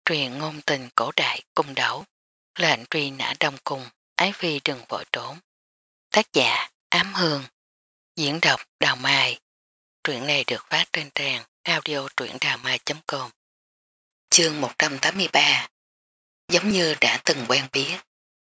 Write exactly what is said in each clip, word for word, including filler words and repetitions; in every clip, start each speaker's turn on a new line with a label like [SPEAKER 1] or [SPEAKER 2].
[SPEAKER 1] Truyền ngôn tình cổ đại cung đấu, lệnh truy nã đông cung, ái phi đừng vội trốn. Tác giả Ám Hương, diễn đọc Đào Mai. Truyện này được phát trên trang audio truyệnđàmai chấm com. Chương một trăm tám mươi ba. Giống như đã từng quen biết.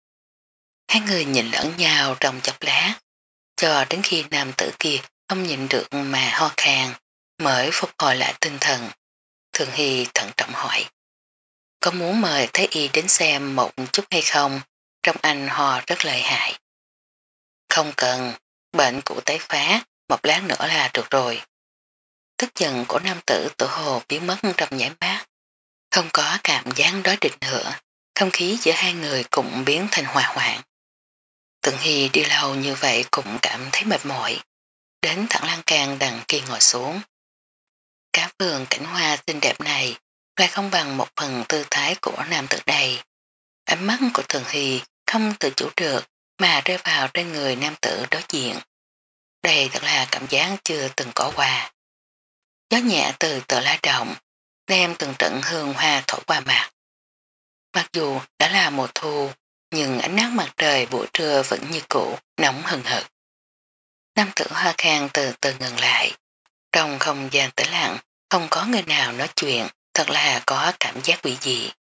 [SPEAKER 1] Hai người nhìn lẫn nhau trong chốc lá, cho đến khi nam tử kia không nhìn được mà ho khan, mới phục hồi lại tinh thần. Thường Hy thận trọng hỏi: có muốn mời Thái Y đến xem một chút hay không? Trong anh ho rất lợi hại. Không cần, bệnh cũ tái phá, một lát nữa là được rồi. Tức giận của nam tử tự hồ biến mất trong nháy mắt. Không có cảm giác đối địch nữa, không khí giữa hai người cũng biến thành hòa hoãn. Từng Hy đi lâu như vậy cũng cảm thấy mệt mỏi. Đến thẳng lan can đằng kia ngồi xuống. Cả vườn cảnh hoa xinh đẹp này lại không bằng một phần tư thái của nam tử đây. Ánh mắt của Thường Hy không tự chủ được mà rơi vào trên người nam tử đối diện. Đây thật là cảm giác chưa từng có qua. Gió nhẹ từ tờ lá động, đem từng trận hương hoa thổi qua mặt. Mặc dù đã là mùa thu, nhưng ánh nắng mặt trời buổi trưa vẫn như cũ, nóng hừng hực. Nam tử hoa khang từ từ ngừng lại. Trong không gian tĩnh lặng, không có người nào nói chuyện, thật là có cảm giác quỷ dị.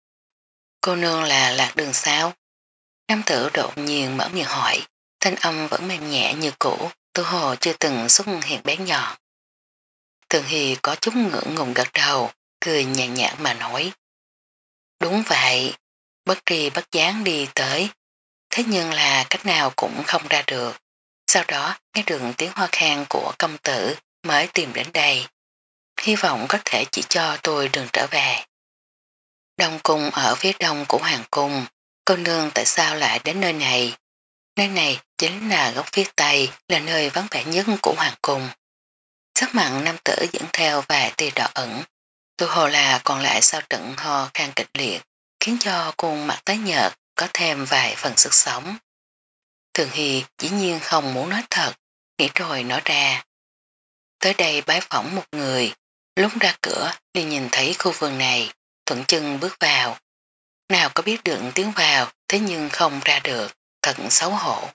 [SPEAKER 1] Cô nương là lạc đường sao? Nam tử đột nhiên mở miệng hỏi, thanh âm vẫn mềm nhẹ như cũ, tự hồ chưa từng xuất hiện bén nhọn. Thường Hy có chút ngưỡng ngùng gật đầu, cười nhàn nhạt mà nói. Đúng vậy, bất tri bất gián đi tới, thế nhưng là cách nào cũng không ra được. Sau đó nghe được tiếng ho khan của công tử mới tìm đến đây. Hy vọng có thể chỉ cho tôi đường trở về. Đông cung ở phía đông của hoàng cung, cô nương tại sao lại đến nơi này? Nơi này chính là góc phía tây, là nơi vắng vẻ nhất của hoàng cung. Sắc mặn nam tử dẫn theo vài tia đỏ ẩn, tự hồ là còn lại sau trận ho khan kịch liệt, khiến cho khuôn mặt tái nhợt có thêm vài phần sức sống. Thường Hy dĩ nhiên không muốn nói thật, nghĩ rồi nói ra. Tới đây bái phỏng một người, lúc ra cửa liền nhìn thấy khu vườn này, thuận chân bước vào. Nào có biết được tiến vào, thế nhưng không ra được, thật xấu hổ.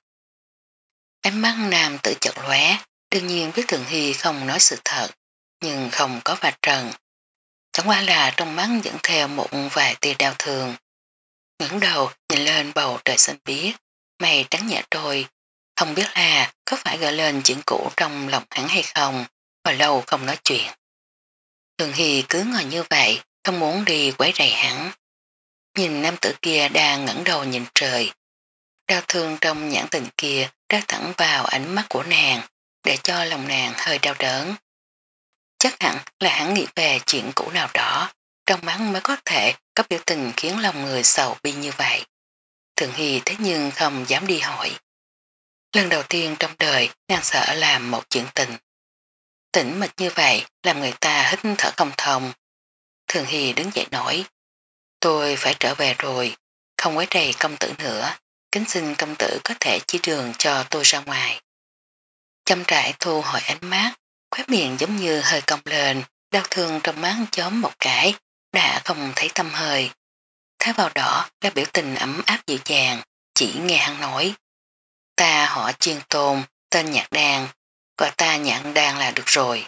[SPEAKER 1] Ánh mắt nam tự chợt lóe, đương nhiên biết Thường Hy không nói sự thật, nhưng không có vạch trần. Chẳng qua là trong mắt dẫn theo một vài tia đau thương. Ngẩng đầu nhìn lên bầu trời xanh biếc, mây trắng nhẹ trôi, không biết là có phải gợi lên chuyện cũ trong lòng hắn hay không, hồi lâu không nói chuyện. Thường Hy cứ ngồi như vậy, không muốn đi quấy rầy hắn. Nhìn nam tử kia đang ngẩng đầu nhìn trời. Đau thương trong nhãn tình kia ra thẳng vào ánh mắt của nàng, để cho lòng nàng hơi đau đớn. Chắc hẳn là hắn nghĩ về chuyện cũ nào đó, trong mắt mới có thể có biểu tình khiến lòng người sầu bi như vậy. Thường Hy thế nhưng không dám đi hỏi. Lần đầu tiên trong đời nàng sợ làm một chuyện tình. Tĩnh mịch như vậy làm người ta hít thở không thông. Thường Hy đứng dậy nói, tôi phải trở về rồi, không quấy rầy công tử nữa, kính xin công tử có thể chỉ đường cho tôi ra ngoài. Chăm trại thu hồi ánh mắt, khóe miệng giống như hơi cong lên, đau thương trong mắt chóm một cái, đã không thấy tâm hơi. Thay vào đó là biểu tình ấm áp dịu dàng, chỉ nghe hắn nói. Ta họ Chuyên Tôn, tên Nhạc Đan, gọi ta Nhạc Đan là được rồi.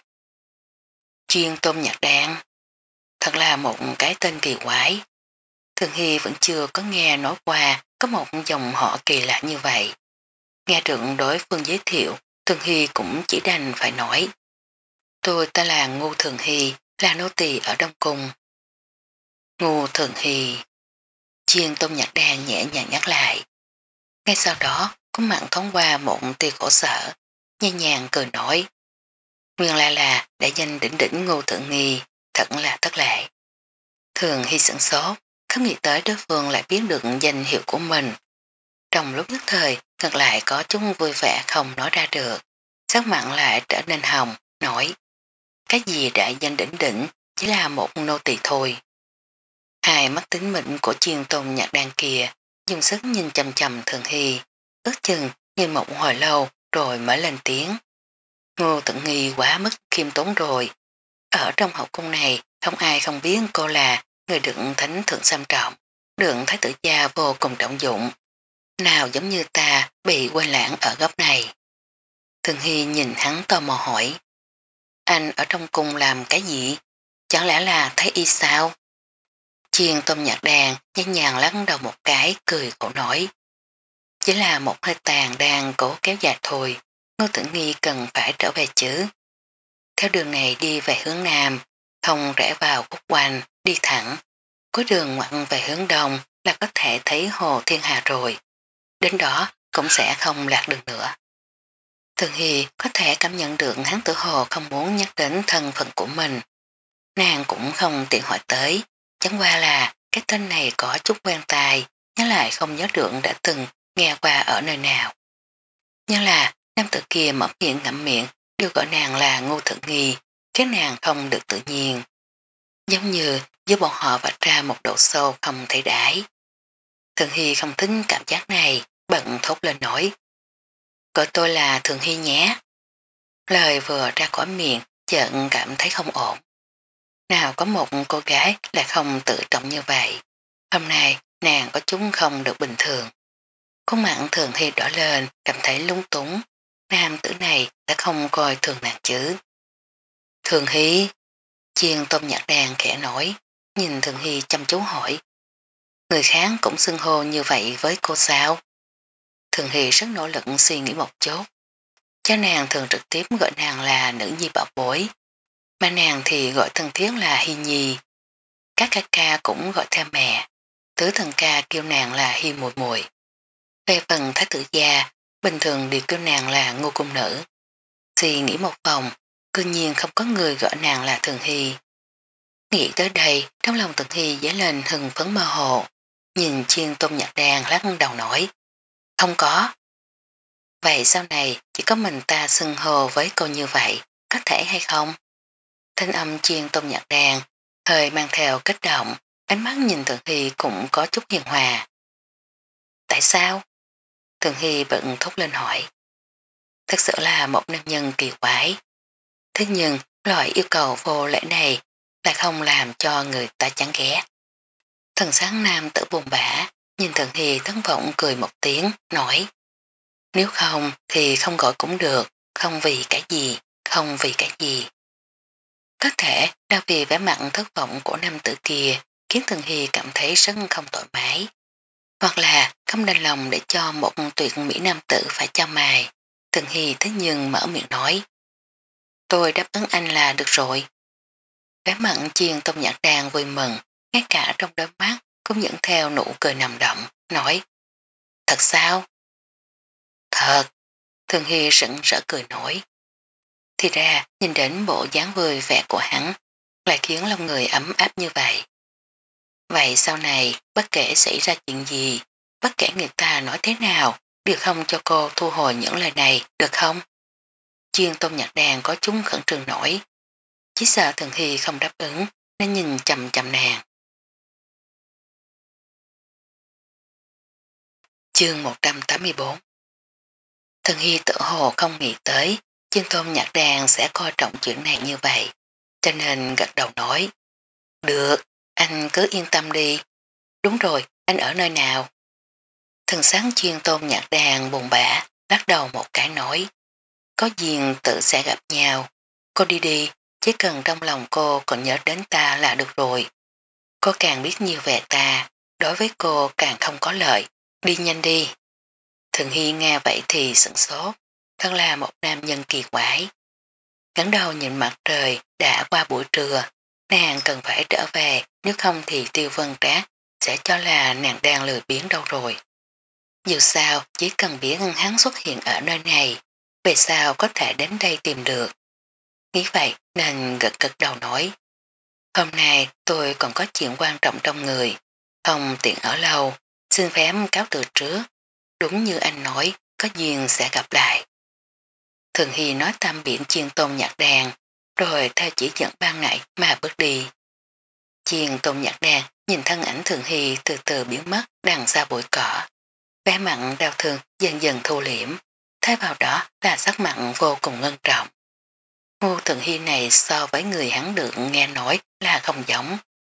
[SPEAKER 1] Chuyên Tôn Nhạc Đan, thật là một cái tên kỳ quái. Thường Hy vẫn chưa có nghe nói qua có một dòng họ kỳ lạ như vậy. Nghe được đối phương giới thiệu, Thường Hy cũng chỉ đành phải nói. Tôi ta là Ngô Thường Hy, là nô tỳ ở Đông Cung. Ngô Thường Hy. Chuyên Tôn Nhạc Đan nhẹ nhàng nhắc lại. Ngay sau đó, có mặn thoáng qua một tia khổ sở, nhẹ nhàng cười nói. Nguyên lại là đại danh đỉnh đỉnh Ngô Thượng Nghi, thật là thất lệ. Thường Hy sửng sốt, không nghĩ tới đối phương lại biết được danh hiệu của mình. Trong lúc nhất thời, ngược lại có chút vui vẻ không nói ra được. Sắc mặn lại trở nên hồng, nói. Cái gì đại danh đỉnh đỉnh chỉ là một nô tỳ thôi. Hai mắt tính mệnh của Chuyên Tôn Nhạc Đan kia dùng sức nhìn chầm chầm Thường Hy, ước chừng nhìn một hồi lâu rồi mới lên tiếng. Ngô Thượng Nghi quá mức khiêm tốn rồi. Ở trong hậu cung này không ai không biết cô là người được thánh thượng xem trọng, được thái tử gia vô cùng trọng dụng. Nào giống như ta bị quên lãng ở góc này. Thường Hy nhìn hắn tò mò hỏi. Anh ở trong cung làm cái gì? Chẳng lẽ là thấy y sao? Chiên tôm nhạc đàn nhanh nhàng lắc đầu một cái cười khổ nổi. Chỉ là một hơi tàn đang cố kéo dài thôi, Ngô Tử Nghi cần phải trở về chứ. Theo đường này đi về hướng Nam, không rẽ vào khúc quanh, đi thẳng. Cuối đường ngoặt về hướng Đông là có thể thấy hồ Thiên Hà rồi. Đến đó cũng sẽ không lạc đường nữa. Thường Hy có thể cảm nhận được hắn tử hồ không muốn nhắc đến thân phận của mình. Nàng cũng không tiện hỏi tới, chẳng qua là cái tên này có chút quen tai, nhớ lại không nhớ được đã từng nghe qua ở nơi nào. Nhưng là nam tử kia mở miệng ngậm miệng đều gọi nàng là Ngô Thượng Nghi, khiến nàng không được tự nhiên. Giống như giữa bọn họ vạch ra một độ sâu không thể đãi. Thường Hy không thích cảm giác này, bận thốt lên nổi. Gọi tôi là Thường Hy nhé. Lời vừa ra khỏi miệng, chợt cảm thấy không ổn. Nào có một cô gái lại không tự trọng như vậy. Hôm nay nàng có chúng không được bình thường. Khuôn mặt Thường Hy đỏ lên, cảm thấy lung túng. Nam tử này đã không coi thường nàng chứ. Thường Hy, chiên tôm nhạc đàn khẽ nổi, nhìn Thường Hy chăm chú hỏi. Người khác cũng xưng hô như vậy với cô sao? Thường Hy rất nỗ lực suy nghĩ một chút. Cha nàng thường trực tiếp gọi nàng là nữ nhi bảo bối, mà nàng thì gọi thân thiết là Hy Nhi. Các ca ca cũng gọi theo mẹ, tứ thần ca kêu nàng là Hy Mùi Mùi. Về phần thái tử gia, bình thường đều kêu nàng là Ngô Cung Nữ. Suy nghĩ một vòng, cư nhiên không có người gọi nàng là Thường Hy. Nghĩ tới đây, trong lòng Thường Hy dấy lên hừng phấn mơ hồ, nhìn chiên tôm nhạc đàn lắc đầu nổi. Không có. Vậy sau này chỉ có mình ta xưng hồ với cô như vậy, có thể hay không? Thanh âm chiên tôm nhạc đàn, hơi mang theo kích động, ánh mắt nhìn Thường Hy cũng có chút hiền hòa. Tại sao? Thường Hy bận thốt lên hỏi. Thật sự là một nam nhân kỳ quái. Thế nhưng loại yêu cầu vô lễ này lại không làm cho người ta chán ghét. Thần sáng nam tử buồn bã, nhìn Thường Hy thất vọng cười một tiếng, nói. Nếu không thì không gọi cũng được, không vì cái gì, không vì cái gì. Có thể là vì vẻ mặt thất vọng của nam tử kia khiến Thường Hy cảm thấy rất không thoải mái. Hoặc là không đành lòng để cho một tuyệt mỹ nam tử phải cho mài. Thường Hy thế nhưng mở miệng nói. Tôi đáp ứng anh là được rồi. Vẻ mặt chiên tôm nhạc đàn vui mừng, ngay cả trong đôi mắt cũng dẫn theo nụ cười nằm động, nói. Thật sao? Thật. Thường Hy sững rỡ cười nổi. Thì ra nhìn đến bộ dáng vui vẻ của hắn lại khiến lòng người ấm áp như vậy. Vậy sau này bất kể xảy ra chuyện gì, bất kể người ta nói thế nào, đều không cho cô thu hồi những lời này, được không? Chiên tôm nhạc đàn có chúng khẩn trương nổi. Chỉ sợ Thường Hy không đáp ứng nên nhìn chầm chầm nàng. Chương một trăm tám mươi bốn. Thường Hy tự hồ không nghĩ tới chiên tôm nhạc đàn sẽ coi trọng chuyện này như vậy, cho nên gật đầu nói. Được, anh cứ yên tâm đi. Đúng rồi, anh ở nơi nào? Thần sáng chuyên tôm nhạc đàn buồn bã, lắc đầu một cái nói. Có duyên tự sẽ gặp nhau. Cô đi đi, chỉ cần trong lòng cô còn nhớ đến ta là được rồi. Cô càng biết nhiều về ta, đối với cô càng không có lợi. Đi nhanh đi. Thường Hy nghe vậy thì sửng sốt, thật là một nam nhân kỳ quái. Ngắn đầu nhìn mặt trời đã qua buổi trưa, nàng cần phải trở về, nếu không thì Tiêu Vân Trác sẽ cho là nàng đang lười biếng đâu rồi. Dù sao chỉ cần biết hắn xuất hiện ở nơi này, về sao có thể đến đây tìm được. Nghĩ vậy nên gật gật đầu nói. Hôm nay tôi còn có chuyện quan trọng trong người, không tiện ở lâu, xin phép cáo từ trước. Đúng như anh nói, có duyên sẽ gặp lại. Thường Hy nói tạm biệt chiên tôm nhạc đàn, rồi theo chỉ dẫn ban nãy mà bước đi. Chiên tôm nhạc đàn nhìn thân ảnh Thường Hy từ từ biến mất đằng xa bụi cỏ. Vẻ mặn đau thương dần dần thu liễm, thay vào đó là sắc mặn vô cùng ngân trọng. Ngô Thường Hy này so với người hắn được nghe nói là không giống.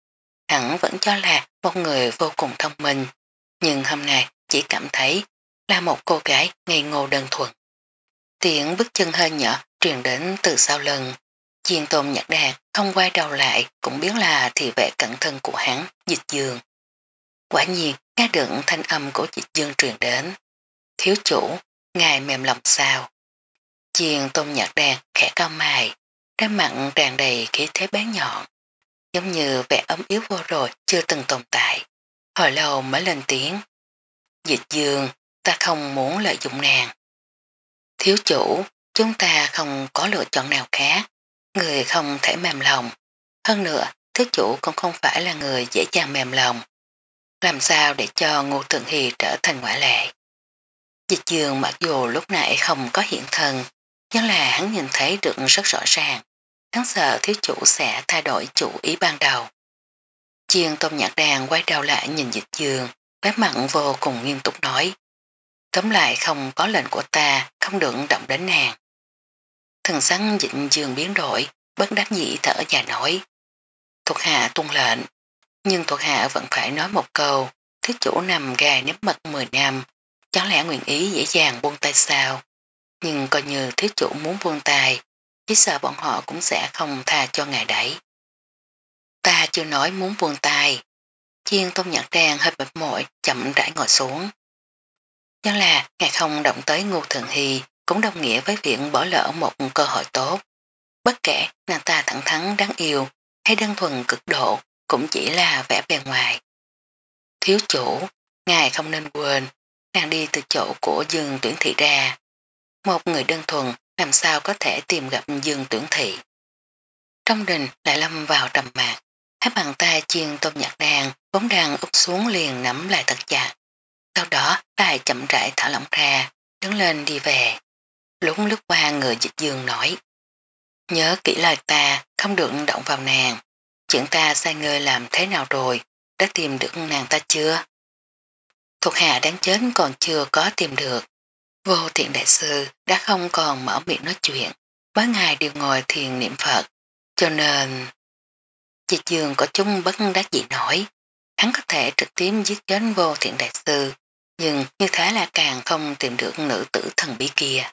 [SPEAKER 1] Hắn vẫn cho là một người vô cùng thông minh, nhưng hôm nay chỉ cảm thấy là một cô gái ngây ngô đơn thuần. Tiếng bước chân hơi nhỏ truyền đến từ sau lưng. Chiên tôm nhạc đàn không quay đầu lại cũng biết là thị vệ cẩn thân của hắn, Dịch Dương. Quả nhiên, nghe được thanh âm của Dịch Dương truyền đến. Thiếu chủ, ngài mềm lòng sao? Chiên tôm nhạc đàn khẽ cao mày, đá mặn tràn đầy khí thế bén nhọn. Giống như vẻ ấm yếu vô rồi chưa từng tồn tại. Hồi lâu mới lên tiếng. Dịch Dương, ta không muốn lợi dụng nàng. Thiếu chủ, chúng ta không có lựa chọn nào khác. Người không thể mềm lòng. Hơn nữa, thiếu chủ cũng không phải là người dễ dàng mềm lòng. Làm sao để cho Ngô Thượng Hy trở thành ngoại lệ? Dịch Dương mặc dù lúc nãy không có hiện thân, nhưng là hắn nhìn thấy được rất rõ ràng. Hắn sợ thiếu chủ sẽ thay đổi chủ ý ban đầu. Chiên tôm nhạc đàn quay đầu lại nhìn Dịch Dương, vẻ mặn vô cùng nghiêm túc nói. Tóm lại không có lệnh của ta, không được động đến nàng. Thần sắn Dịch Dương biến đổi, bất đắc dĩ thở dài nói. Thuộc hạ tuân lệnh, nhưng thuộc hạ vẫn phải nói một câu, thiếu chủ nằm gà nếp mật mười năm, chẳng lẽ nguyện ý dễ dàng buông tay sao? Nhưng coi như thiếu chủ muốn buông tay, chỉ sợ bọn họ cũng sẽ không tha cho ngài đấy. Ta chưa nói muốn buông tay. Chiên tôm nhạc đen hơi mệt mỏi, chậm rãi ngồi xuống. Nhưng là ngài không động tới Ngô Thường Hy cũng đồng nghĩa với việc bỏ lỡ một cơ hội tốt. Bất kể nàng ta thẳng thắn đáng yêu hay đơn thuần cực độ cũng chỉ là vẻ bề ngoài. Thiếu chủ, ngài không nên quên, nàng đi từ chỗ của Dương Tuyển Thị ra. Một người đơn thuần làm sao có thể tìm gặp Dương Tuyển Thị. Trong đình lại lâm vào trầm mạc, hai bàn tay chiên tôm nhạc đàn vốn đang úp xuống liền nắm lại thật chặt. Sau đó lại chậm rãi thả lỏng ra, đứng lên đi về. Lúc lướt qua người Dịch Dương nói. Nhớ kỹ lời ta, không được động vào nàng. Chuyện ta sai ngươi làm thế nào rồi, đã tìm được nàng ta chưa? Thuộc hạ đáng chết còn chưa có tìm được. Vô thiện đại sư đã không còn mở miệng nói chuyện. Mấy ngày đều ngồi thiền niệm Phật. Cho nên... Dịch Dương có chung bất đắc dĩ nổi. Hắn có thể trực tiếp giết chết vô thiện đại sư. Nhưng như thế là càng không tìm được nữ tử thần bí kia.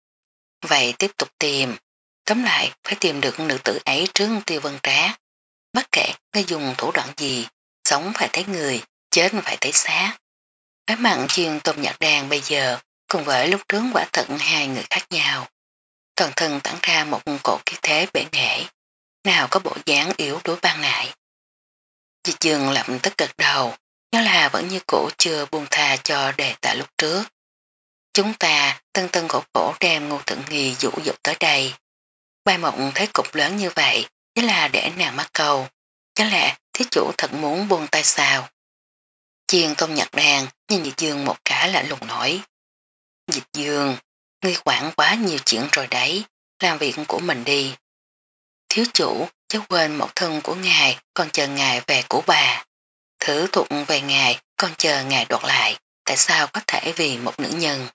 [SPEAKER 1] Vậy tiếp tục tìm. Tóm lại phải tìm được nữ tử ấy trước Tiêu Vân Trá. Bất kể ngươi dùng thủ đoạn gì, sống phải thấy người, chết phải thấy xác. Cái mặn chiên tôm nhạc đàn bây giờ cùng với lúc trước quả thận hai người khác nhau. Toàn thân tản ra một cổ khí thế bể nghệ, nào có bộ dáng yếu đuối ban nại. Dịch Dương lập tức gật đầu, nhớ là vẫn như cũ chưa buông tha cho đề tài lúc trước. Chúng ta tân tân cổ cổ đem Ngô Thượng Nghi dụ dụ tới đây. Bài mộng thấy cục lớn như vậy, chỉ là để nàng mắc câu. Chắc lẽ thiết chủ thật muốn buông tay sao? Chiên tôm nhạc đàn nhìn Dịch Dương một cả lạ lùng nổi. Dịch Dương, ngươi quản quá nhiều chuyện rồi đấy, làm việc của mình đi. Thiếu chủ, cháu quên một thân của ngài, còn chờ ngài về của bà. Thử thuộc về ngài, còn chờ ngài đoạt lại, tại sao có thể vì một nữ nhân?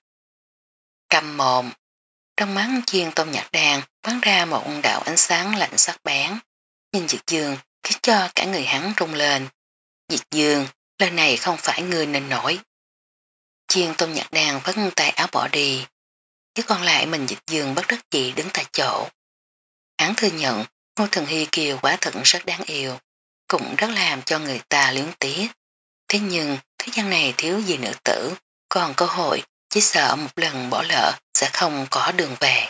[SPEAKER 1] Cầm mồm, trong mắt chiên tôm nhạc đàn bắn ra một đạo ánh sáng lạnh sắc bén. Nhìn Dịch Dương khiến cho cả người hắn rung lên. Dịch Dương, lời này không phải người nên nổi. Chiên tôm nhạc đàn vất tay áo bỏ đi. Chứ còn lại mình Dịch Dương bất đắc dĩ đứng tại chỗ. Hắn thừa nhận Ngô Thần Hy kiều quá thật rất đáng yêu, cũng rất làm cho người ta luyến tiếc. Thế nhưng thế gian này thiếu gì nữ tử, còn cơ hội chỉ sợ một lần bỏ lỡ sẽ không có đường về.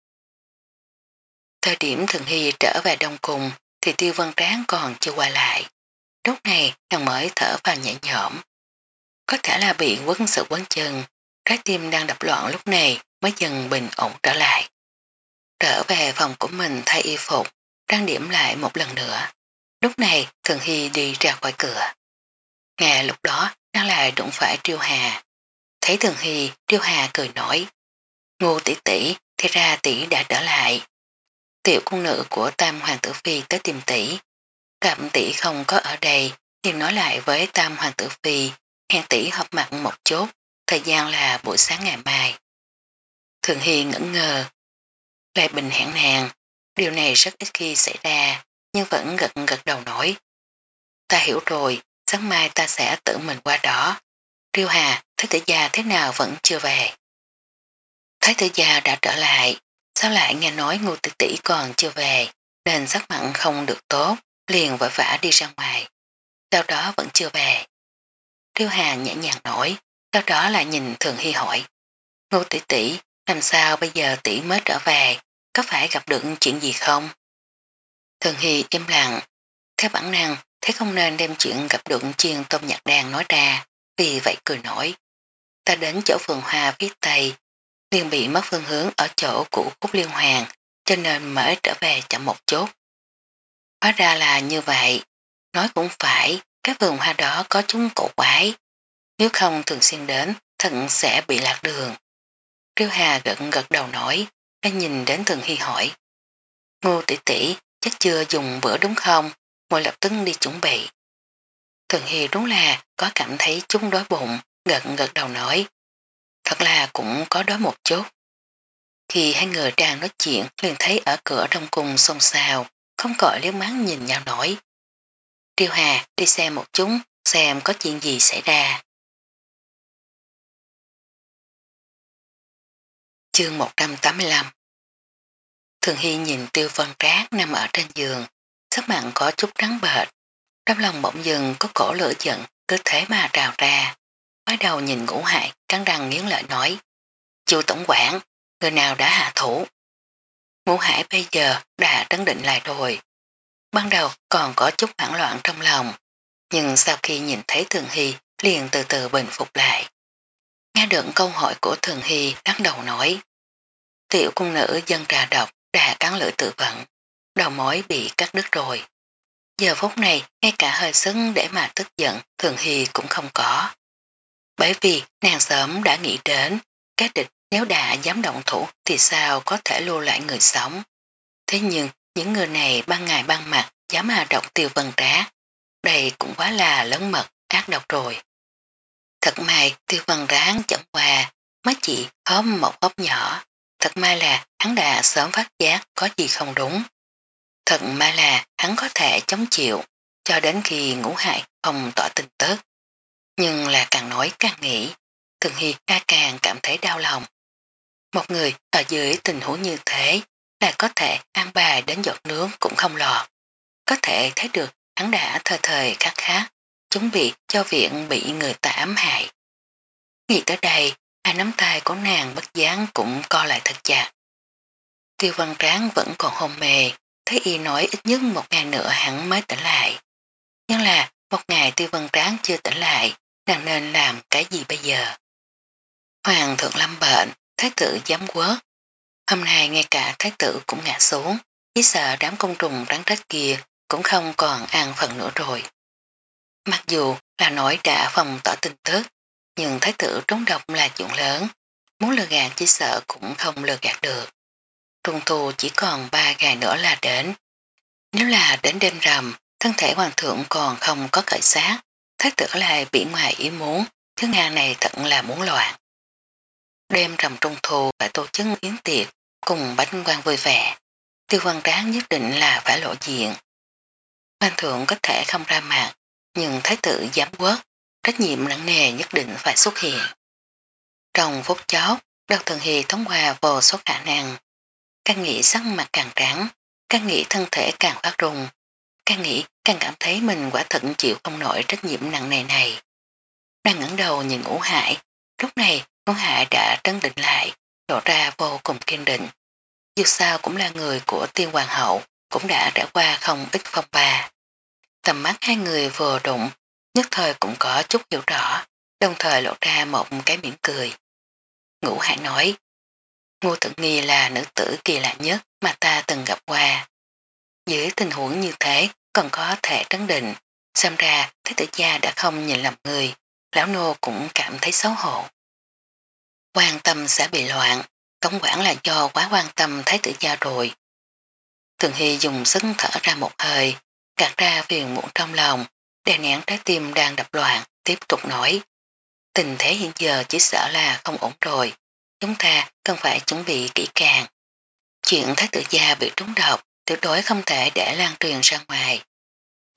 [SPEAKER 1] Thời điểm Thần Hy trở về Đông Cung thì Tiêu Vân Tráng còn chưa qua lại. Lúc này nàng mới thở vào nhẹ nhõm. Có thể là bị quấn sự quấn chân, trái tim đang đập loạn lúc này mới dần bình ổn trở lại. Trở về phòng của mình thay y phục, trang điểm lại một lần nữa. Lúc này Thường Hy đi ra khỏi cửa. Nghe lúc đó đang lại đụng phải Triêu Hà. Thấy Thường Hy, Triêu Hà cười nổi. Ngô tỷ tỷ, thì ra tỷ đã trở lại. Tiểu cung nữ của Tam Hoàng tử Phi tới tìm tỷ. Gặp tỷ không có ở đây, liền nói lại với Tam Hoàng tử Phi, hẹn tỷ họp mặt một chút, thời gian là buổi sáng ngày mai. Thường Hy ngẩn ngờ. Lê Bình hẹn nàng, điều này rất ít khi xảy ra, nhưng vẫn gật gật đầu nổi. ta hiểu rồi, sáng mai ta sẽ tự mình qua đó. Triêu Hà, Thái tử gia thế nào vẫn chưa về? Thái tử gia đã trở lại, sao lại nghe nói Ngô tỷ tỷ còn chưa về, nên sắc mặn không được tốt, liền vội vã đi ra ngoài. Sau đó vẫn chưa về. Triêu Hà nhẹ nhàng nổi, sau đó lại nhìn Thường Hy hỏi. Ngô tỷ tỷ, làm sao bây giờ tỷ mới trở về, có phải gặp được chuyện gì không? Thường Hy im lặng, theo bản năng, thấy không nên đem chuyện gặp được chiên tôm nhạc đàn nói ra, vì vậy cười nổi. Ta đến chỗ vườn hoa phía tây, liền bị mất phương hướng ở chỗ cũ Cúc Liên Hoàng, cho nên mới trở về chậm một chút. Hóa ra là như vậy, nói cũng phải, cái vườn hoa đó có chúng cổ quái, nếu không thường xuyên đến, thận sẽ bị lạc đường. Triêu Hà gật gật đầu nói, đang nhìn đến Thường Hy hỏi. Ngô tỷ tỷ chắc chưa dùng bữa đúng không, ngồi lập tức đi chuẩn bị. Thường Hy đúng là có cảm thấy chúng đói bụng, gật gật đầu nói. Thật là cũng có đói một chút. Khi hai người đang nói chuyện liền thấy ở cửa trong cung xôn xao, không gọi liếc mắt nhìn nhau nổi. Triêu Hà đi xem một chút, xem có chuyện gì xảy ra. Chương một trăm tám mươi lăm. Thường Hy nhìn Tiêu Vân Trác nằm ở trên giường, sắc mặn có chút trắng bệch, trong lòng bỗng dừng có cổ lửa giận cứ thế mà trào ra. Mới đầu nhìn Ngũ Hải cắn răng nghiến lợi nói. Chu tổng quản, người nào đã hạ thủ? Ngũ Hải bây giờ đã trấn định lại rồi. Ban đầu còn có chút hoảng loạn trong lòng, nhưng sau khi nhìn thấy Thường Hy liền từ từ bình phục lại. Nghe được câu hỏi của Thường Hy lắc đầu nói. Tiểu cung nữ dân trà độc đã cắn lưỡi tự vận, đầu mối bị cắt đứt rồi. Giờ phút này ngay cả hơi sưng để mà tức giận Thường Hy cũng không có. Bởi vì nàng sớm đã nghĩ đến các địch nếu đã dám động thủ thì sao có thể lưu lại người sống. Thế nhưng những người này ban ngày ban mặt dám hà động Tiêu Vân Trác, đây cũng quá là lớn mật ác độc rồi. Thật may Tiêu Vân Trác chẳng qua mới chỉ hóm một góc nhỏ, thật may là hắn đã sớm phát giác có gì không đúng. Thật may là hắn có thể chống chịu cho đến khi Ngũ Hải không tỏ tình tức. Nhưng là càng nói càng nghĩ, Thường Hy đã càng cảm thấy đau lòng. Một người ở dưới tình huống như thế là có thể an bài đến giọt nước cũng không lọt. Có thể thấy được hắn đã thời thời khắc khát, chuẩn bị cho viện bị người ta ám hại. Nghĩ tới đây, hai nắm tay của nàng bất gián cũng co lại thật chặt. Tiêu Văn Tráng vẫn còn hôn mê, thấy y nói ít nhất một ngày nữa hắn mới tỉnh lại. Nhưng là một ngày Tiêu Văn Tráng chưa tỉnh lại, nàng nên làm cái gì bây giờ? Hoàng thượng lâm bệnh, thái tử giám quốc. Hôm nay ngay cả thái tử cũng ngã xuống, chỉ sợ đám côn trùng rắn rết kia cũng không còn ăn phần nữa rồi. Mặc dù là nói đã phòng tỏ tin tức, nhưng thái tử trúng độc là chuyện lớn, muốn lừa gạt chỉ sợ cũng không lừa gạt được. Trung thu chỉ còn ba ngày nữa là đến. Nếu là đến đêm rằm, thân thể hoàng thượng còn không có cởi xác, thái tử lại bị ngoài ý muốn, thứ Nga này thật là muốn loạn. Đêm rằm trung thu phải tổ chức yến tiệc, cùng bánh quan vui vẻ. Tiêu Văn Tráng nhất định là phải lộ diện. Hoàng thượng có thể không ra mặt, nhưng thái tử giám quốc, trách nhiệm nặng nề nhất định phải xuất hiện. Trong phút chót, Đào Thường Hy thống qua vô số khả năng. Càng nghĩ sắc mặt càng trắng, càng nghĩ thân thể càng phát rung, càng nghĩ càng cảm thấy mình quả thật chịu không nổi trách nhiệm nặng nề này. Đang ngẩng đầu nhìn Ngũ Hải, lúc này Ngũ Hải đã trấn định lại, lộ ra vô cùng kiên định. Dù sao cũng là người của tiên hoàng hậu, cũng đã trải qua không ít phong ba. Tầm mắt hai người vừa đụng, nhất thời cũng có chút hiểu rõ, đồng thời lộ ra một cái mỉm cười. Ngũ Hải nói, Ngô Tử Nghi là nữ tử kỳ lạ nhất mà ta từng gặp qua. Dưới tình huống như thế còn có thể trấn định, xem ra Thế tử gia đã không nhìn lầm người, lão nô cũng cảm thấy xấu hổ. Quan tâm sẽ bị loạn, tổng quản là do quá quan tâm Thái tử gia rồi. Thường Hy dùng sức thở ra một hơi, gạt ra phiền muộn trong lòng, đè nén trái tim đang đập loạn, tiếp tục nói. Tình thế hiện giờ chỉ sợ là không ổn rồi, chúng ta cần phải chuẩn bị kỹ càng. Chuyện Thái tử gia bị trúng độc tuyệt đối không thể để lan truyền ra ngoài.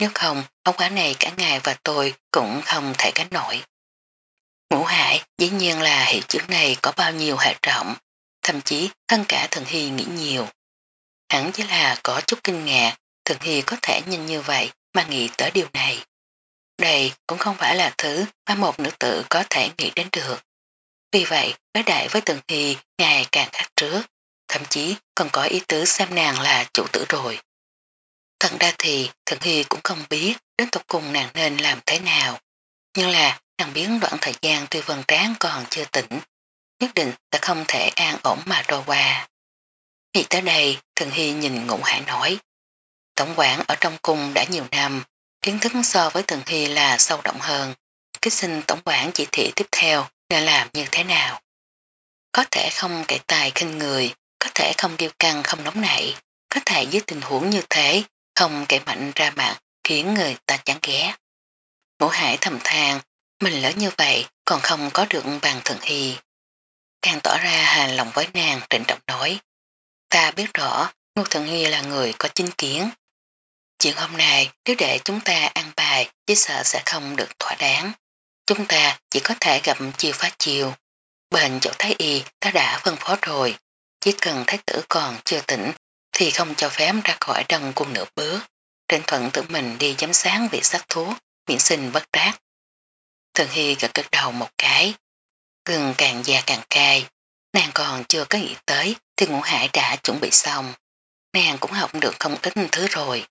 [SPEAKER 1] nếu không, ống quả này cả ngài và tôi cũng không thể gánh nổi. Ngũ Hải dĩ nhiên là hiệu chứng này có bao nhiêu hệ trọng, thậm chí hơn cả Thường Hy nghĩ nhiều. Hẳn chỉ là có chút kinh ngạc, Thường Hy có thể nhanh như vậy mà nghĩ tới điều này. Đây cũng không phải là thứ mà một nữ tử có thể nghĩ đến được. Vì vậy, đối đại với Thường Hy ngày càng khác trước, thậm chí còn có ý tứ xem nàng là chủ tử rồi. Thật ra thì Thường Hy cũng không biết đến tục cùng nàng nên làm thế nào. Nhưng là nàng biết đoạn thời gian Tiêu Vân Tráng còn chưa tỉnh, nhất định sẽ không thể an ổn mà trôi qua. Nghĩ tới đây, Thường Hy nhìn Ngũ Hải nói, tổng quản ở trong cung đã nhiều năm, kiến thức so với Thường Hy là sâu rộng hơn. Kích sinh tổng quản chỉ thị tiếp theo nên làm như thế nào? Có thể không cậy tài khinh người, có thể không kiêu căng không nóng nảy, có thể dưới tình huống như thế, không cậy mạnh ra mặt khiến người ta chán ghét. Ngũ Hải thầm than, mình lớn như vậy còn không có được bằng Thường Hy. Càng tỏ ra hà lòng với nàng trịnh trọng nói. Ta biết rõ Ngô Thường Hy là người có chính kiến. Chuyện hôm nay nếu để chúng ta ăn bài chỉ sợ sẽ không được thỏa đáng. Chúng ta chỉ có thể gặp chiều phá chiều. Bên chỗ Thái Y ta đã phân phó rồi. Chỉ cần Thái tử còn chưa tỉnh thì không cho phép ra khỏi đông cung nửa bước. Trên thuận tự mình đi giám sáng vị sắc thuốc, miễn sinh bất trác. Thường Hy gật gật đầu một cái. Gừng càng già càng cay. Nàng còn chưa có nghĩ tới thì Ngũ Hải đã chuẩn bị xong. Nàng cũng học được không ít thứ rồi.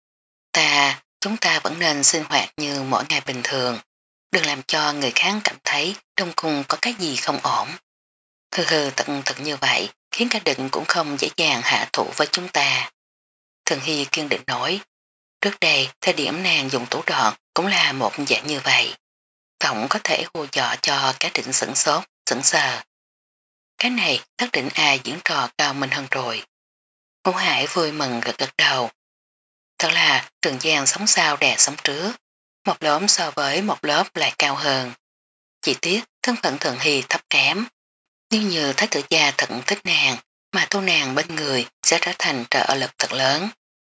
[SPEAKER 1] Ta, chúng ta vẫn nên sinh hoạt như mỗi ngày bình thường. Đừng làm cho người khác cảm thấy trong cung có cái gì không ổn. Hừ hừ tận thật như vậy khiến cả định cũng không dễ dàng hạ thủ với chúng ta. Thường Hy kiên định nói. Trước đây, thời điểm nàng dùng thủ đoạn cũng là một dạng như vậy. Tổng có thể hù dọ cho cái định sửng sốt, sửng sờ. Cái này tất định ai diễn trò cao mình hơn rồi. Ngũ Hải vui mừng gật gật đầu. Thật là Trường Giang sống sau đè sống trước. Một lớp so với một lớp lại cao hơn. Chỉ tiếc thân phận Thường Hy thấp kém. Nếu như Thái tử gia thận thích nàng mà thu nàng bên người sẽ trở thành trợ lực thật lớn.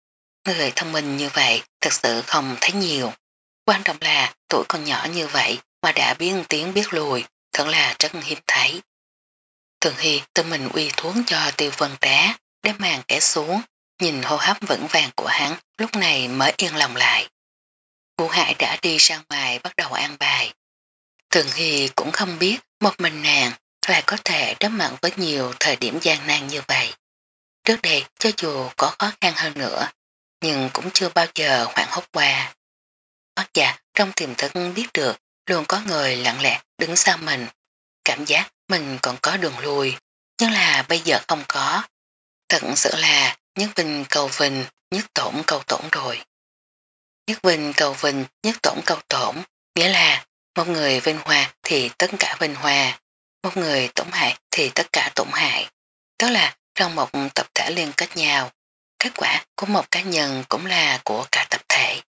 [SPEAKER 1] Người thông minh như vậy thật sự không thấy nhiều. Quan trọng là tuổi còn nhỏ như vậy mà đã biết tiếng biết lùi, thật là rất hiếm thấy. Thường Hy tự mình uy thuốc cho Tiêu Vân Trá, đem màn kẻ xuống, nhìn hô hấp vững vàng của hắn lúc này mới yên lòng lại. Ngũ Hải đã đi ra ngoài bắt đầu ăn bài. Thường Hy cũng không biết một mình nàng lại có thể đối mặt với nhiều thời điểm gian nan như vậy. Trước đây cho dù có khó khăn hơn nữa, nhưng cũng chưa bao giờ hoảng hốt qua. Hoặc dạ trong tiềm thức biết được luôn có người lặng lẽ đứng sau mình. Cảm giác mình còn có đường lui, nhưng là bây giờ không có. Thật sự là nhất vinh cầu vinh, nhất tổn cầu tổn rồi. Nhất vinh cầu vinh, nhất tổn cầu tổn, nghĩa là một người vinh hoa thì tất cả vinh hoa, một người tổn hại thì tất cả tổn hại. Đó là trong một tập thể liên kết nhau, kết quả của một cá nhân cũng là của cả tập thể.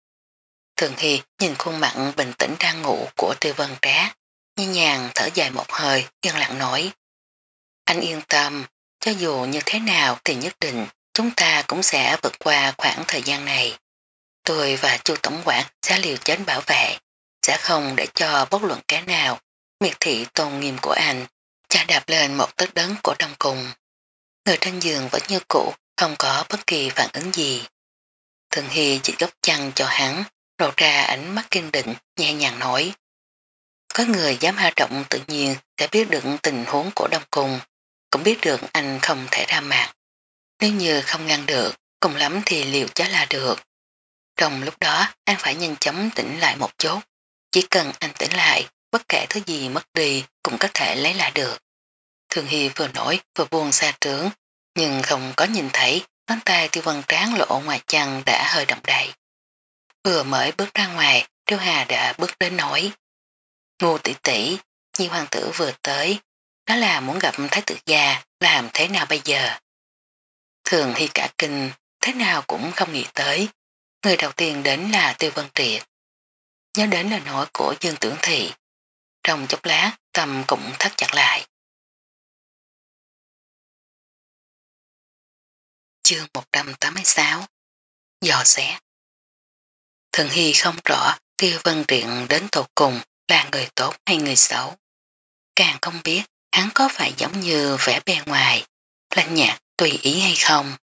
[SPEAKER 1] Thường Hy nhìn khuôn mặt bình tĩnh đang ngủ của Tiêu Vân Trá, nhẹ nhàng thở dài một hơi, yên lặng nói. Anh yên tâm, cho dù như thế nào thì nhất định chúng ta cũng sẽ vượt qua khoảng thời gian này. Tôi và Chu Tổng quản sẽ liều chết bảo vệ, sẽ không để cho bất luận cái nào miệt thị tôn nghiêm của anh, chà đạp lên một tấc đấng của đông cùng. Người trên giường vẫn như cũ, không có bất kỳ phản ứng gì. Thường Hy chỉ gấp chăn cho hắn, lộ ra ánh mắt kiên định, nhẹ nhàng nói. Có người dám hạ động tự nhiên sẽ biết được tình huống của đông cung, cũng biết được anh không thể ra mặt. Nếu như không ngăn được, cùng lắm thì liều chết là được. Trong lúc đó, anh phải nhanh chóng tỉnh lại một chút. Chỉ cần anh tỉnh lại, bất kể thứ gì mất đi cũng có thể lấy lại được. Thường Hy vừa nổi vừa buông xa trướng, nhưng không có nhìn thấy ngón tay Tiêu Vân Tráng lộ ngoài chăn đã hơi động đậy. Vừa mới bước ra ngoài, Tiêu Hà đã bước đến nói. Ngô tỷ tỷ, Nhi hoàng tử vừa tới, đó là muốn gặp thái tử gia, làm thế nào bây giờ? Thường Hy cả kinh, thế nào cũng không nghĩ tới. Người đầu tiên đến là Tiêu Vân Triệt. Nhớ đến lời nói của Dương Tưởng Thị. Trong chốc lát, tâm cũng thắt chặt lại. Chương một trăm tám mươi sáu Dò xét. Thường Hy không rõ Tiêu Vân Triện đến tột cùng là người tốt hay người xấu. Càng không biết hắn có phải giống như vẻ bề ngoài, lạnh nhạt tùy ý hay không.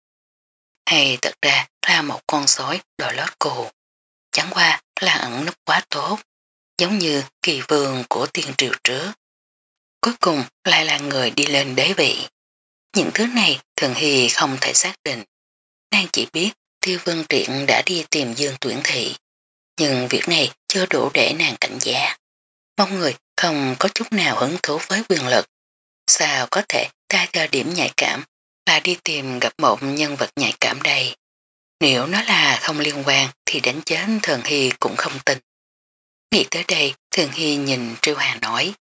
[SPEAKER 1] Hay thật ra là một con sói đội lót cù, chẳng qua là ẩn núp quá tốt, giống như kỳ vương của tiên triều trước. Cuối cùng lại là người đi lên đế vị. Những thứ này Thường Hy không thể xác định. Nàng chỉ biết Tiêu Vân Triện đã đi tìm Dương Tuyển Thị, nhưng việc này chưa đủ để nàng cảnh giác. Mong người không có chút nào hứng thú với quyền lực. Sao có thể ta cho điểm nhạy cảm là đi tìm gặp một nhân vật nhạy cảm đây? Nếu nó là không liên quan thì đánh chết Thường Hy cũng không tin. Nghĩ tới đây, Thường Hy nhìn Triêu Hà nói: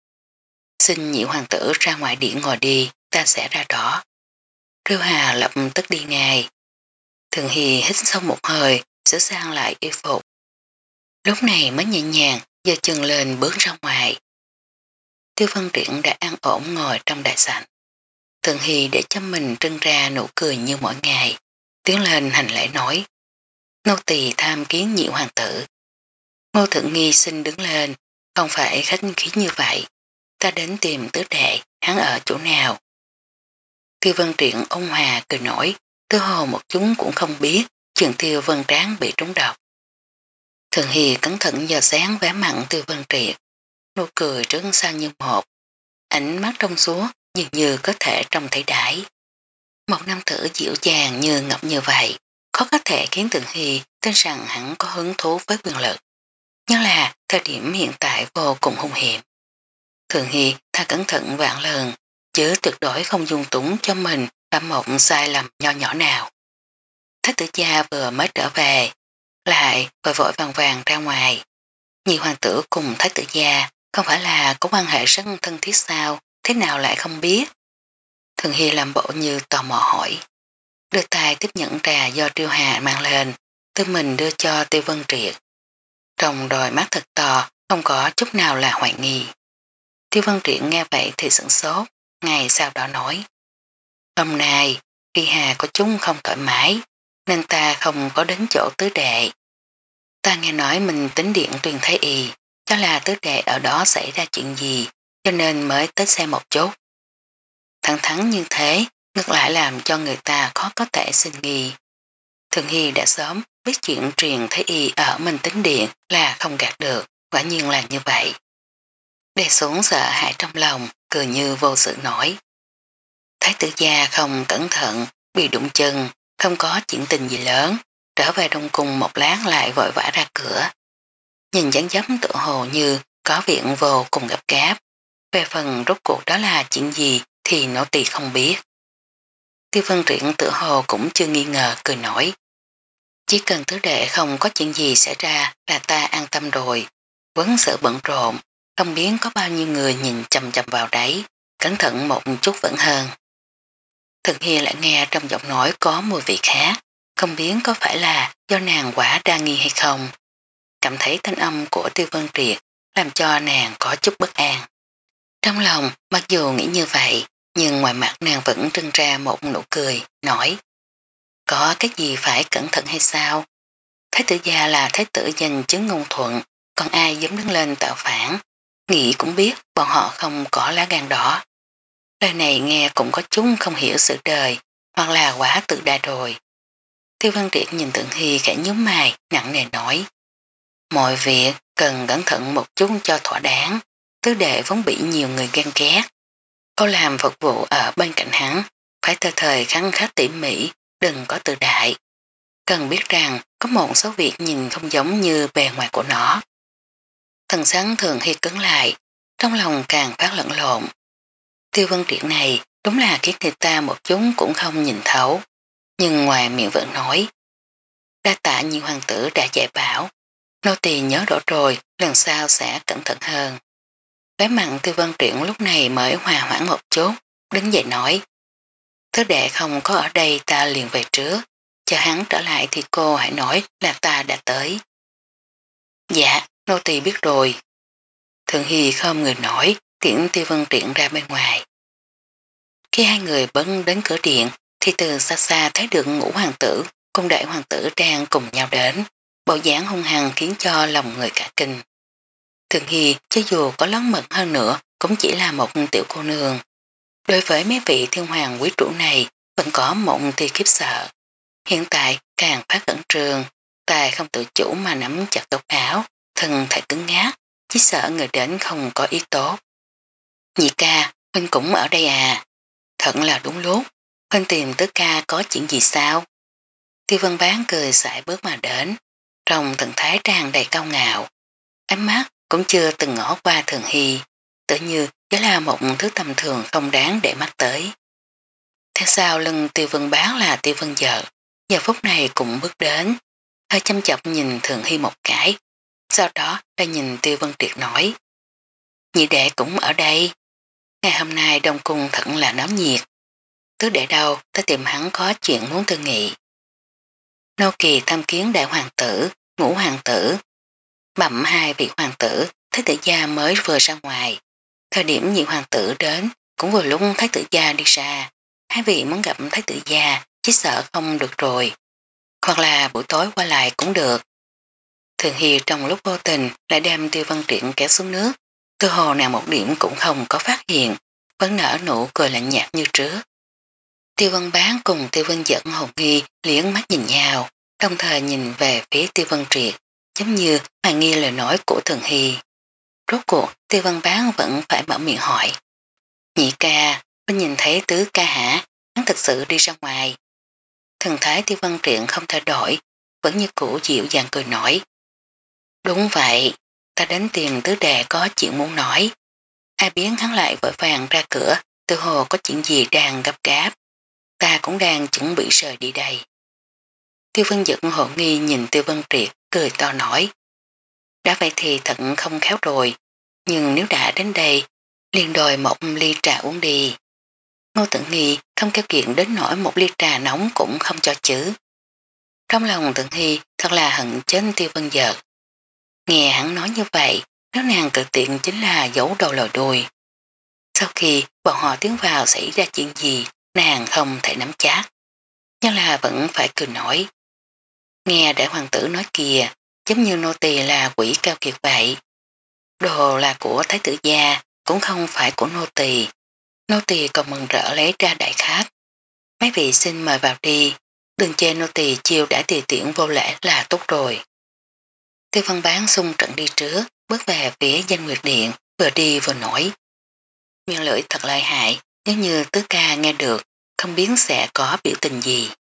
[SPEAKER 1] xin nhị hoàng tử ra ngoài điện ngồi đi, ta sẽ ra đó. Triêu Hà lập tức đi ngay. Thường Hy hít sâu một hơi, sửa sang lại y phục. Lúc này mới nhẹ nhàng giơ chân lên bước ra ngoài. Tiêu Vân Triện đã an ổn ngồi trong đại sảnh. Thường Hy để cho mình trưng ra nụ cười như mỗi ngày, tiến lên hành lễ nói: nô tỳ tham kiến nhị hoàng tử. Ngô Thượng Nghi xin đứng lên, không phải khách khí như vậy. Ta đến tìm tứ đệ, hắn ở chỗ nào? Tiêu Vân Triện ôn hòa cười nổi, tư hồ một chúng cũng không biết chuyện Tiêu Vân Tráng bị trúng độc. Thường Hy cẩn thận giờ sáng vẻ mặn Tiêu Vân Triệt, nụ cười trứng sang như một, ánh mắt trong suốt dường như có thể trông thấy đáy. Một nam tử dịu dàng như ngọc như vậy, khó có thể khiến Thường Hy tin rằng hắn có hứng thú với quyền lực. Nhưng là thời điểm hiện tại vô cùng hung hiểm. Thường Hy tha cẩn thận vạn lần, chứ tuyệt đối không dung túng cho mình làm một sai lầm nho nhỏ nào. Thái tử gia vừa mới trở về, lại vội vội vàng vàng ra ngoài. Nhị hoàng tử cùng thái tử gia không phải là có quan hệ rất thân thiết sao, thế nào lại không biết? Thường Hy làm bộ như tò mò hỏi. Đưa tay tiếp nhận trà do Triêu Hà mang lên, tự mình đưa cho Tiêu Vân Triệt. Trong đôi mắt thật to, không có chút nào là hoài nghi. Tiêu Vân Triệt nghe vậy thì sửng sốt, ngày sau đó nói: hôm nay, Phi Hà có chúng không thoải mái, nên ta không có đến chỗ tứ đệ. Ta nghe nói mình tính điện Tuyền Thái Y, cho là tứ đệ ở đó xảy ra chuyện gì, cho nên mới tới xem một chút. Thẳng thắn như thế, ngược lại làm cho người ta khó có thể sinh nghi. Thường Hy đã sớm biết chuyện Truyền Thái Y ở Minh Tính Điện là không gạt được, quả nhiên là như vậy. Đè xuống sợ hãi trong lòng, cười như vô sự nổi. Thái tử gia không cẩn thận, bị đụng chân, không có chuyện tình gì lớn, trở về trong cung một lát lại vội vã ra cửa. Nhìn dáng dấp tự hồ như có việc vô cùng gấp gáp. Về phần rốt cuộc đó là chuyện gì thì nô tỳ không biết. Tiêu Vân Triện tự hồ cũng chưa nghi ngờ, cười nổi. Chỉ cần tứ đệ không có chuyện gì xảy ra là ta an tâm rồi. Vấn sự bận rộn, không biết có bao nhiêu người nhìn chầm chầm vào đấy, cẩn thận một chút vẫn hơn. Thực Hy lại nghe trong giọng nói có mùi vị khác, không biết có phải là do nàng quả đa nghi hay không. Cảm thấy thanh âm của Tiêu Vân Triệt làm cho nàng có chút bất an. Trong lòng mặc dù nghĩ như vậy, nhưng ngoài mặt nàng vẫn trưng ra một nụ cười, nói: có cái gì phải cẩn thận hay sao? Thái tử gia là thái tử giành chứng ngôn thuận, còn ai dám đứng lên tạo phản, nghĩ cũng biết bọn họ không có lá gan đỏ. Lời này nghe cũng có chúng không hiểu sự đời, hoặc là quá tự đại rồi. Tiêu Văn Triệt nhìn Thượng Hy khẽ nhúm mày, nặng nề nói: mọi việc cần cẩn thận một chút cho thỏa đáng, tứ đệ vốn bị nhiều người ghen ghét. Cô làm phục vụ ở bên cạnh hắn, phải thời thời khăn khắc tỉ mỉ, đừng có tự đại. Cần biết rằng có một số việc nhìn không giống như bề ngoài của nó. Thần sáng Thường Hy cứng lại, trong lòng càng phát lẫn lộn. Tiêu Vân Triệt này đúng là khiến người ta một chút cũng không nhìn thấu, nhưng ngoài miệng vẫn nói: đa tạ nhiều hoàng tử đã dạy bảo, nô tỳ nhớ rõ rồi, lần sau sẽ cẩn thận hơn. Cái mặn Tiêu Vân Triệt lúc này mới hòa hoãn một chút, đứng dậy nói: thứ đệ không có ở đây, ta liền về trước, chờ hắn trở lại thì cô hãy nói là ta đã tới. Dạ, nô tỳ biết rồi. Thường Hy không người nổi, tiễn Tiêu Vân Triệt ra bên ngoài. Khi hai người bấn đến cửa điện thì từ xa xa thấy được ngũ hoàng tử cùng đại hoàng tử đang cùng nhau đến, bộ dáng hung hăng khiến cho lòng người cả kinh. Thường Hy cho dù có lớn mật hơn nữa cũng chỉ là một tiểu cô nương. Đối với mấy vị thiên hoàng quý trụ này vẫn có một tia khiếp sợ. Hiện tại càng phát cẩn trường, tài không tự chủ mà nắm chặt tóc áo, thân thể cứng ngát, chỉ sợ người đến không có ý tốt. Nhị ca, Huynh cũng ở đây à? Thật là đúng lúc, Huynh tìm tứ ca có chuyện gì sao? Tiêu Vân Bán cười sải bước mà đến, trong thần thái tràn đầy cao ngạo. Ánh mắt cũng chưa từng ngỏ qua Thường Hy, tự như chỉ là một thứ tầm thường không đáng để mắt tới. Theo sau lưng Tiêu Vân Bán là Tiêu Vân Vợ, giờ phút này cũng bước đến, hơi chăm chọc nhìn Thường Hy một cái, sau đó đã nhìn Tiêu Vân Triệt nói. Nhị đệ cũng ở đây, ngày hôm nay Đông Cung thật là náo nhiệt, tứ đệ đâu ta tìm hắn có chuyện muốn thương nghị. Nô kỳ tham kiến đại hoàng tử, ngũ hoàng tử, bẩm hai vị hoàng tử, thái tử gia mới vừa ra ngoài. Thời điểm nhị hoàng tử đến, cũng vừa lúc thái tử gia đi ra. Hai vị muốn gặp thái tử gia, chỉ sợ không được rồi. Hoặc là buổi tối qua lại cũng được. Thường Hy trong lúc vô tình lại đem Tiêu Văn Triện kéo xuống nước. Cơ hồ nào một điểm cũng không có phát hiện, vẫn nở nụ cười lạnh nhạt như trước. Tiêu Văn Bán cùng Tiêu Văn Dẫn hồn nghi liếng mắt nhìn nhau, đồng thời nhìn về phía Tiêu Văn Triệt, giống như hoài nghi lời nói của Thường Hy. Rốt cuộc Tiêu Văn Bán vẫn phải mở miệng hỏi. Nhị ca, mình nhìn thấy tứ ca hả? Hắn thật sự đi ra ngoài. Thần thái Tiêu Văn Triệt không thay đổi, vẫn như cũ dịu dàng cười nổi. Đúng vậy, ta đến tìm tứ đệ có chuyện muốn nói. Ai biến hắn lại vội vàng ra cửa, tự hồ có chuyện gì đang gấp gáp. Ta cũng đang chuẩn bị rời đi đây. Tiêu Vân Dực hộ nghi nhìn Tiêu Vân Triệt, cười to nổi. Đã vậy thì thật không khéo rồi, nhưng nếu đã đến đây, liền đòi một ly trà uống đi. Ngô Tử Nghi không kêu kiện đến nỗi một ly trà nóng cũng không cho chứ. Trong lòng Tử Nghi thật là hận chết Tiêu Vân Dực. Nghe hắn nói như vậy, nếu nàng cự tiện chính là giấu đầu lòi đuôi. Sau khi bọn họ tiến vào xảy ra chuyện gì, nàng không thể nắm chắc. Nhưng là vẫn phải cười nổi. Nghe đại hoàng tử nói kìa, giống như nô tỳ là quỷ cao kiệt vậy. Đồ là của thái tử gia, cũng không phải của nô tỳ. Nô tỳ còn mừng rỡ lấy ra đại khách. Mấy vị xin mời vào đi, đừng chê nô tỳ chiêu đã tùy tiện vô lễ là tốt rồi. Tiêu Văn Bán xung trận đi trước, bước về phía Danh Nguyệt Điện, vừa đi vừa nổi. Miệng lưỡi thật lợi hại, nếu như tứ ca nghe được, không biết sẽ có biểu tình gì.